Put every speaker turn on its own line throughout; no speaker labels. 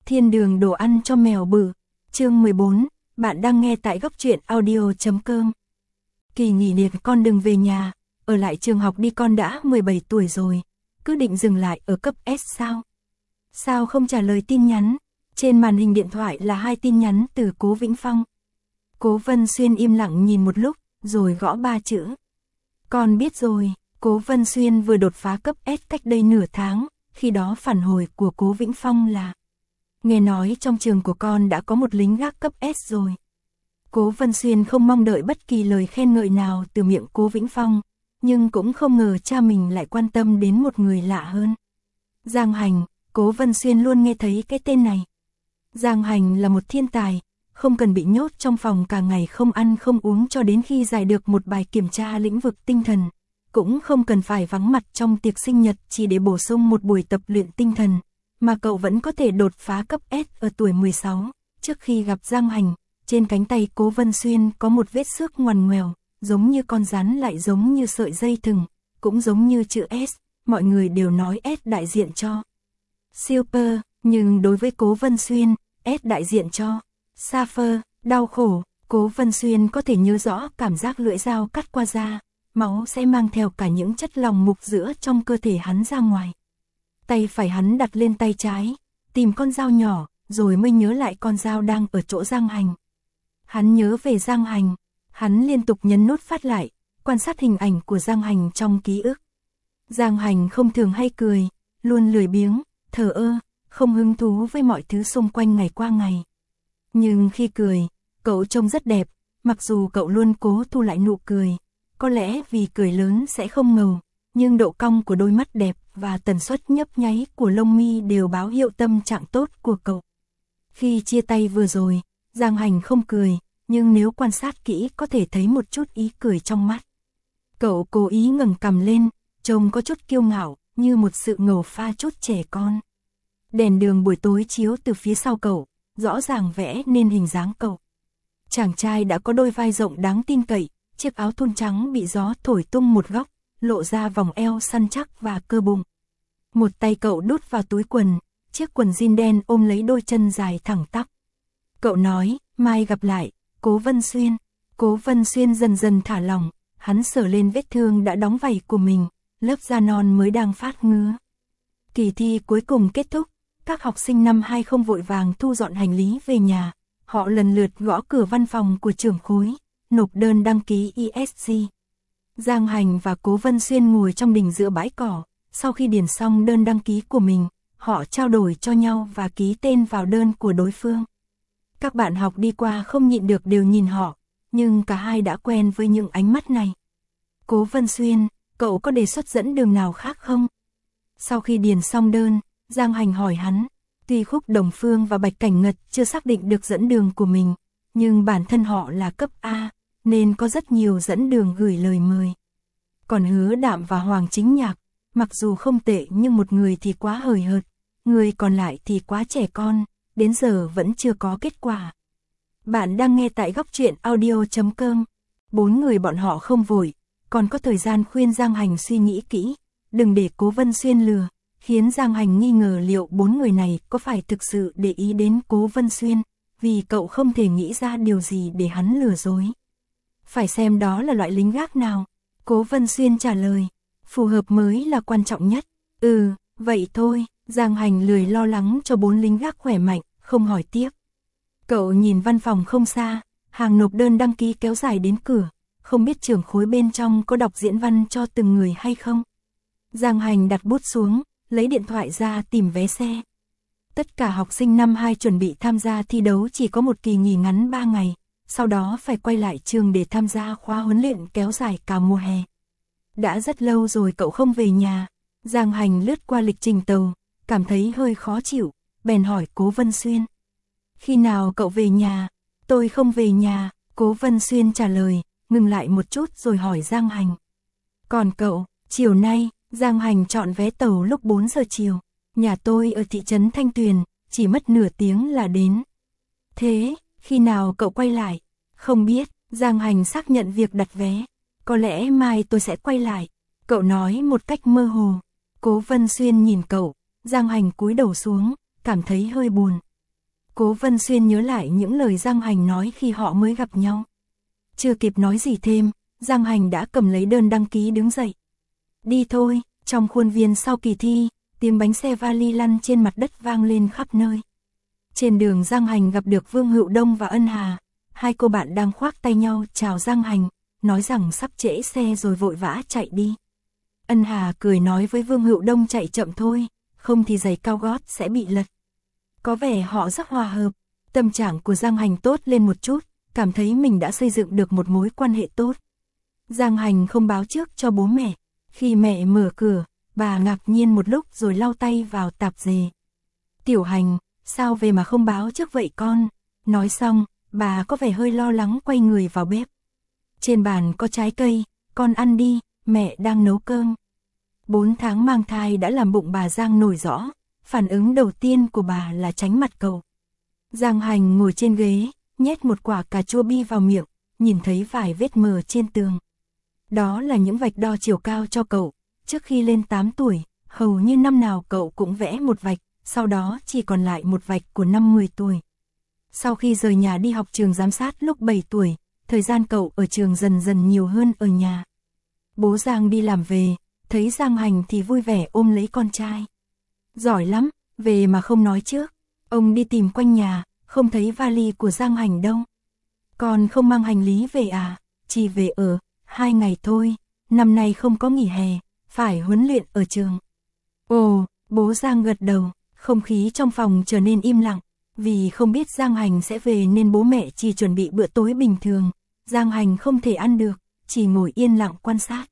Thiên đường đồ ăn cho mèo bự. Chương 14, bạn đang nghe tại góc truyện audio.com. Kỳ nghỉ liệt con đừng về nhà, ở lại trường học đi, con đã 17 tuổi rồi, cứ định dừng lại ở cấp S sao? Sao không trả lời tin nhắn? Trên màn hình điện thoại là 2 tin nhắn từ Cố Vĩnh Phong. Cố Vân Xuyên im lặng nhìn một lúc, rồi gõ 3 chữ. Con biết rồi. Cố Vân Xuyên vừa đột phá cấp S cách đây nửa tháng, khi đó phản hồi của Cố Vĩnh Phong là: nghe nói trong trường của con đã có một lính gác cấp S rồi. Cố Vân Xuyên không mong đợi bất kỳ lời khen ngợi nào từ miệng Cố Vĩnh Phong, nhưng cũng không ngờ cha mình lại quan tâm đến một người lạ hơn. Giang Hành. Cố Vân Xuyên luôn nghe thấy cái tên này. Giang Hành là một thiên tài, không cần bị nhốt trong phòng cả ngày không ăn không uống cho đến khi giải được một bài kiểm tra lĩnh vực tinh thần, cũng không cần phải vắng mặt trong tiệc sinh nhật chỉ để bổ sung một buổi tập luyện tinh thần, mà cậu vẫn có thể đột phá cấp S ở tuổi 16. Trước khi gặp Giang Hành, trên cánh tay Cố Vân Xuyên có một vết xước ngoằn ngoèo, giống như con rắn lại giống như sợi dây thừng, cũng giống như chữ S, mọi người đều nói S đại diện cho Super, nhưng đối với Cố Vân Xuyên, S đại diện cho Suffer, đau khổ. Cố Vân Xuyên có thể nhớ rõ cảm giác lưỡi dao cắt qua da, máu sẽ mang theo cả những chất lỏng mục giữa trong cơ thể hắn ra ngoài. Tay phải hắn đặt lên tay trái, tìm con dao nhỏ, rồi mới nhớ lại con dao đang ở chỗ Giang Hành. Hắn nhớ về Giang Hành, hắn liên tục nhấn nút phát lại, quan sát hình ảnh của Giang Hành trong ký ức. Giang Hành không thường hay cười, luôn lười biếng, thờ ơ, không hứng thú với mọi thứ xung quanh ngày qua ngày. Nhưng khi cười, cậu trông rất đẹp, mặc dù cậu luôn cố thu lại nụ cười, có lẽ vì cười lớn sẽ không ngầu, nhưng độ cong của đôi mắt đẹp và tần suất nhấp nháy của lông mi đều báo hiệu tâm trạng tốt của cậu. Khi chia tay vừa rồi, Giang Hành không cười, nhưng nếu quan sát kỹ có thể thấy một chút ý cười trong mắt. Cậu cố ý ngẩng cằm lên, trông có chút kiêu ngạo, như một sự ngầu pha chút trẻ con. Đèn đường buổi tối chiếu từ phía sau cậu, rõ ràng vẽ nên hình dáng cậu. Chàng trai đã có đôi vai rộng đáng tin cậy, chiếc áo thun trắng bị gió thổi tung một góc, lộ ra vòng eo săn chắc và cơ bụng. Một tay cậu đút vào túi quần, chiếc quần jean đen ôm lấy đôi chân dài thẳng tắp. Cậu nói, mai gặp lại, Cố Vân Xuyên. Cố Vân Xuyên dần dần thả lỏng, hắn sờ lên vết thương đã đóng vảy của mình, lớp da non mới đang phát ngứa. Kỳ thi cuối cùng kết thúc, các học sinh năm 2 không vội vàng thu dọn hành lý về nhà, họ lần lượt gõ cửa văn phòng của trưởng khối, nộp đơn đăng ký ESG. Giang Hành và Cố Vân Xuyên ngồi trong đình giữa bãi cỏ, sau khi điền xong đơn đăng ký của mình, họ trao đổi cho nhau và ký tên vào đơn của đối phương. Các bạn học đi qua không nhịn được đều nhìn họ, nhưng cả hai đã quen với những ánh mắt này. Cố Vân Xuyên, cậu có đề xuất dẫn đường nào khác không? Sau khi điền xong đơn, Giang Hành hỏi hắn, tuy Khúc Đồng Phương và Bạch Cảnh Ngật chưa xác định được dẫn đường của mình, nhưng bản thân họ là cấp A, nên có rất nhiều dẫn đường gửi lời mời. Còn Hứa Đạm và Hoàng Chính Nhạc, mặc dù không tệ nhưng một người thì quá hời hợt, người còn lại thì quá trẻ con, đến giờ vẫn chưa có kết quả. Bạn đang nghe tại góc truyện audio.com. 4 người bọn họ không vội, còn có thời gian khuyên Giang Hành suy nghĩ kỹ, đừng để Cố Vân Xuyên lừa, khiến Giang Hành nghi ngờ liệu 4 người này có phải thực sự để ý đến Cố Vân Xuyên, vì cậu không thể nghĩ ra điều gì để hắn lừa dối. Phải xem đó là loại lính gác nào. Cố Vân Xuyên trả lời, phù hợp mới là quan trọng nhất. Vậy thôi. Giang Hành lười lo lắng cho 4 lính gác khỏe mạnh, không hỏi tiếp. Cậu nhìn văn phòng không xa, hàng nộp đơn đăng ký kéo dài đến cửa, không biết trưởng khối bên trong có đọc diễn văn cho từng người hay không. Giang Hành đặt bút xuống, lấy điện thoại ra tìm vé xe. Tất cả học sinh năm 2 chuẩn bị tham gia thi đấu chỉ có một kỳ nghỉ ngắn 3 ngày, sau đó phải quay lại trường để tham gia khóa huấn luyện kéo dài cả mùa hè. Đã rất lâu rồi cậu không về nhà. Giang Hành lướt qua lịch trình tàu, cảm thấy hơi khó chịu, bèn hỏi Cố Vân Xuyên. Khi nào cậu về nhà? Tôi không về nhà, Cố Vân Xuyên trả lời, ngừng lại một chút rồi hỏi Giang Hành. Còn cậu, chiều nay, Giang Hành chọn vé tàu lúc 4 giờ chiều. Nhà tôi ở thị trấn Thanh Tuyền, chỉ mất nửa tiếng là đến. Thế, khi nào cậu quay lại? Không biết, Giang Hành xác nhận việc đặt vé. Có lẽ mai tôi sẽ quay lại. Cậu nói một cách mơ hồ. Cố Vân Xuyên nhìn cậu, Giang Hành cúi đầu xuống, cảm thấy hơi buồn. Cố Vân Xuyên nhớ lại những lời Giang Hành nói khi họ mới gặp nhau. Chưa kịp nói gì thêm, Giang Hành đã cầm lấy đơn đăng ký đứng dậy. Đi thôi, trong khuôn viên sau kỳ thi, tiếng bánh xe vali lăn trên mặt đất vang lên khắp nơi. Trên đường Giang Hành gặp được Vương Hữu Đông và Ân Hà, hai cô bạn đang khoác tay nhau chào Giang Hành, nói rằng sắp trễ xe rồi vội vã chạy đi. Ân Hà cười nói với Vương Hữu Đông chạy chậm thôi, không thì giày cao gót sẽ bị lật. Có vẻ họ rất hòa hợp, tâm trạng của Giang Hành tốt lên một chút, cảm thấy mình đã xây dựng được một mối quan hệ tốt. Giang Hành không báo trước cho bố mẹ, khi mẹ mở cửa, bà ngạc nhiên một lúc rồi lau tay vào tạp dề. Tiểu Hành, sao về mà không báo trước vậy con? Nói xong, bà có vẻ hơi lo lắng quay người vào bếp. Trên bàn có trái cây, con ăn đi, mẹ đang nấu cơm. 4 tháng mang thai đã làm bụng bà Giang nổi rõ, phản ứng đầu tiên của bà là tránh mặt cậu. Giang Hành ngồi trên ghế, nhét một quả cà chua bi vào miệng, nhìn thấy vài vết mờ trên tường. Đó là những vạch đo chiều cao cho cậu, trước khi lên 8 tuổi, hầu như năm nào cậu cũng vẽ một vạch, sau đó chỉ còn lại một vạch của năm 10 tuổi. Sau khi rời nhà đi học trường giám sát lúc 7 tuổi, thời gian cậu ở trường dần dần nhiều hơn ở nhà. Bố Giang đi làm về, thấy Giang Hành thì vui vẻ ôm lấy con trai. Giỏi lắm, về mà không nói trước. Ông đi tìm quanh nhà, không thấy vali của Giang Hành đâu. Con không mang hành lý về à? Chỉ về ở 2 ngày thôi, năm nay không có nghỉ hè, phải huấn luyện ở trường. Ồ, bố Giang gật đầu, không khí trong phòng trở nên im lặng. Vì không biết Giang Hành sẽ về nên bố mẹ chỉ chuẩn bị bữa tối bình thường. Giang Hành không thể ăn được, chỉ ngồi yên lặng quan sát.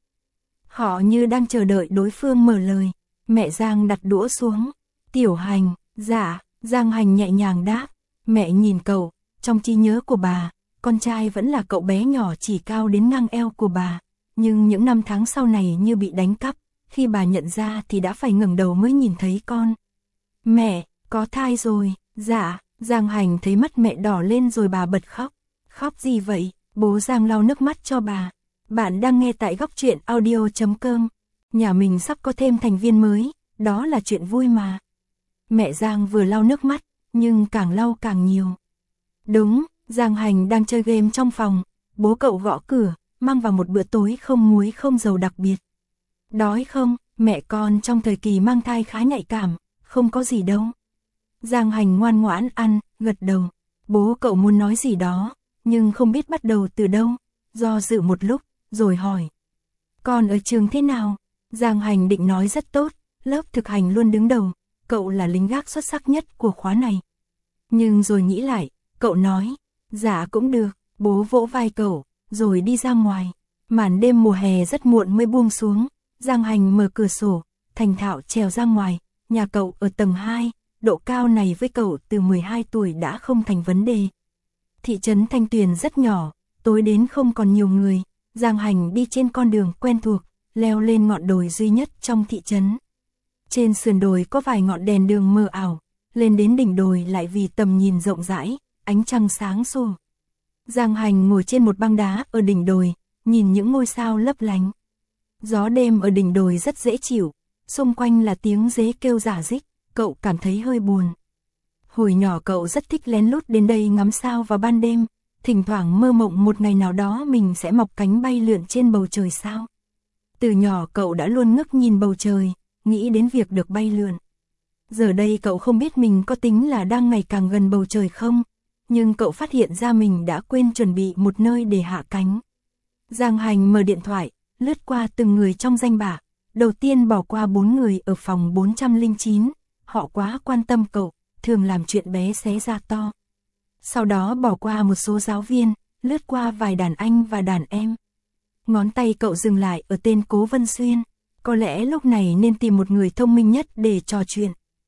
Họ như đang chờ đợi đối phương mở lời. Mẹ Giang đặt đũa xuống. Tiểu Hành, dạ, Giang Hành nhẹ nhàng đáp. Mẹ nhìn cậu, trong trí nhớ của bà, con trai vẫn là cậu bé nhỏ chỉ cao đến ngang eo của bà. Nhưng những năm tháng sau này như bị đánh cắp, khi bà nhận ra thì đã phải ngẩng đầu mới nhìn thấy con. Mẹ, có thai rồi, dạ, Giang Hành thấy mắt mẹ đỏ lên rồi bà bật khóc. Khóc gì vậy? Bố Giang lau nước mắt cho bà. Bạn đang nghe tại góc truyện audio.com. Nhà mình sắp có thêm thành viên mới, đó là chuyện vui mà. Mẹ Giang vừa lau nước mắt, nhưng càng lau càng nhiều. Đúng, Giang Hành đang chơi game trong phòng, bố cậu gõ cửa, mang vào một bữa tối không muối không dầu đặc biệt. Đói không? Mẹ con trong thời kỳ mang thai khá nhạy cảm, không có gì đâu. Giang Hành ngoan ngoãn ăn, gật đầu. Bố cậu muốn nói gì đó, nhưng không biết bắt đầu từ đâu. Do dự một lúc, rồi hỏi. Con ở trường thế nào? Giang Hành định nói rất tốt, lớp thực hành luôn đứng đầu, cậu là lính gác xuất sắc nhất của khóa này. Nhưng rồi nghĩ lại, cậu nói, dạ cũng được, bố vỗ vai cậu, rồi đi ra ngoài. Màn đêm mùa hè rất muộn mới buông xuống, Giang Hành mở cửa sổ, thành thạo trèo ra ngoài, nhà cậu ở tầng 2, độ cao này với cậu từ 12 tuổi đã không thành vấn đề. Thị trấn Thanh Tuyền rất nhỏ, tối đến không còn nhiều người, Giang Hành đi trên con đường quen thuộc, leo lên ngọn đồi duy nhất trong thị trấn. Trên sườn đồi có vài ngọn đèn đường mờ ảo, lên đến đỉnh đồi lại vì tầm nhìn rộng rãi, ánh trăng sáng sủa. Giang Hành ngồi trên một băng đá ở đỉnh đồi, nhìn những ngôi sao lấp lánh. Gió đêm ở đỉnh đồi rất dễ chịu, xung quanh là tiếng dế kêu rả rích, cậu cảm thấy hơi buồn. Hồi nhỏ cậu rất thích lén lút đến đây ngắm sao vào ban đêm, thỉnh thoảng mơ mộng một ngày nào đó mình sẽ mọc cánh bay lượn trên bầu trời sao. Từ nhỏ cậu đã luôn ngước nhìn bầu trời, nghĩ đến việc được bay lượn. Giờ đây cậu không biết mình có tính là đang ngày càng gần bầu trời không, nhưng cậu phát hiện ra mình đã quên chuẩn bị một nơi để hạ cánh. Giang Hành mở điện thoại, lướt qua từng người trong danh bạ, đầu tiên bỏ qua 4 người ở phòng 409, họ quá quan tâm cậu, thường làm chuyện bé xé ra to. Sau đó bỏ qua một số giáo viên, lướt qua vài đàn anh và đàn em. Ngón tay cậu dừng lại ở tên Cố Vân Xuyên, có lẽ lúc này nên tìm một người thông minh nhất để trò chuyện.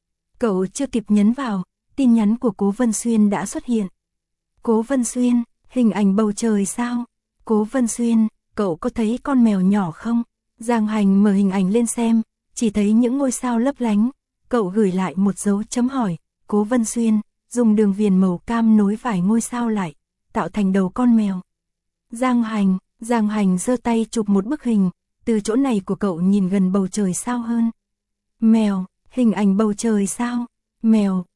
Cậu chưa kịp nhấn vào, tin nhắn của Cố Vân Xuyên đã xuất hiện. Cố Vân Xuyên, hình ảnh bầu trời sao? Cố Vân Xuyên, cậu có thấy con mèo nhỏ không? Giang Hành mở hình ảnh lên xem, chỉ thấy những ngôi sao lấp lánh. Cậu gửi lại một dấu chấm hỏi. Cố Vân Xuyên, dùng đường viền màu cam nối vài ngôi sao lại, tạo thành đầu con mèo. Giang Hành giơ tay chụp một bức hình, từ chỗ này của cậu nhìn gần bầu trời sao hơn. Mèo, hình ảnh bầu trời sao? Mèo,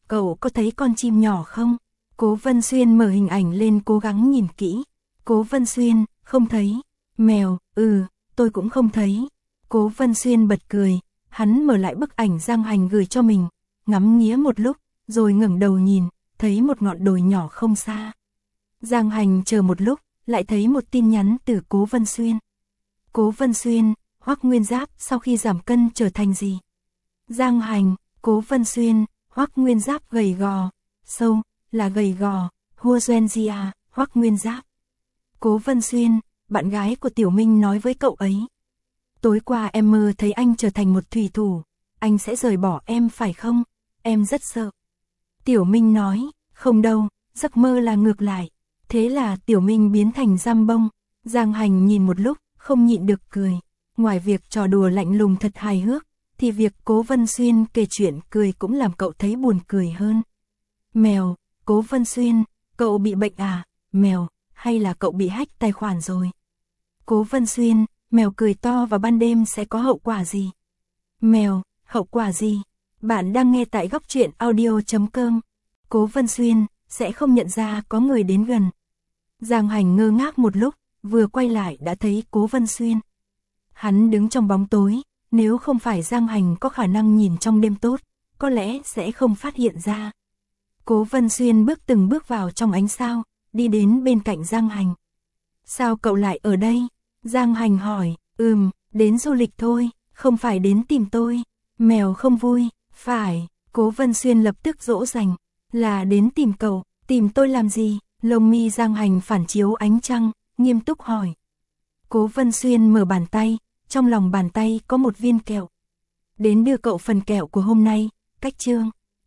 cậu có thấy con chim nhỏ không? Cố Vân Xuyên mở hình ảnh lên cố gắng nhìn kỹ. Cố Vân Xuyên, không thấy. Mèo, tôi cũng không thấy. Cố Vân Xuyên bật cười, hắn mở lại bức ảnh Giang Hành gửi cho mình, ngắm nghía một lúc, rồi ngẩng đầu nhìn, thấy một ngọn đồi nhỏ không xa. Giang Hành chờ một lúc, lại thấy một tin nhắn từ Cố Vân Xuyên. Cố Vân Xuyên, Hoắc Nguyên Giáp sau khi giảm cân trở thành gì? Giang Hành, Cố Vân Xuyên, Hoắc Nguyên Giáp gầy gò, sâu, là gầy gò, Huozuenzia, Hoắc Nguyên Giáp. Cố Vân Xuyên, bạn gái của Tiểu Minh nói với cậu ấy. Tối qua em mơ thấy anh trở thành một thủy thủ, anh sẽ rời bỏ em phải không? Em rất sợ. Tiểu Minh nói, không đâu, giấc mơ là ngược lại. Thế là Tiểu Minh biến thành giam bông. Giang Hành nhìn một lúc, không nhịn được cười. Ngoài việc trò đùa lạnh lùng thật hài hước, thì việc Cố Vân Xuyên kể chuyện cười cũng làm cậu thấy buồn cười hơn. Mèo, Cố Vân Xuyên, cậu bị bệnh à? Mèo, hay là cậu bị hack tài khoản rồi? Cố Vân Xuyên, mèo cười to vào ban đêm sẽ có hậu quả gì? Mèo, hậu quả gì? Bạn đang nghe tại góc truyện audio.com. Cố Vân Xuyên, sẽ không nhận ra có người đến gần. Giang Hành ngơ ngác một lúc, vừa quay lại đã thấy Cố Vân Xuyên. Hắn đứng trong bóng tối, nếu không phải Giang Hành có khả năng nhìn trong đêm tốt, có lẽ sẽ không phát hiện ra. Cố Vân Xuyên bước từng bước vào trong ánh sao, đi đến bên cạnh Giang Hành. Sao cậu lại ở đây? Giang Hành hỏi, đến du lịch thôi, không phải đến tìm tôi. Mèo không vui, phải, Cố Vân Xuyên lập tức dỗ dành, là đến tìm cậu, tìm tôi làm gì? Lông mi Giang Hành phản chiếu ánh trăng, nghiêm túc hỏi. Cố Vân Xuyên mở bàn tay, trong lòng bàn tay có một viên kẹo. Đến đưa cậu phần kẹo của hôm nay, cách chương.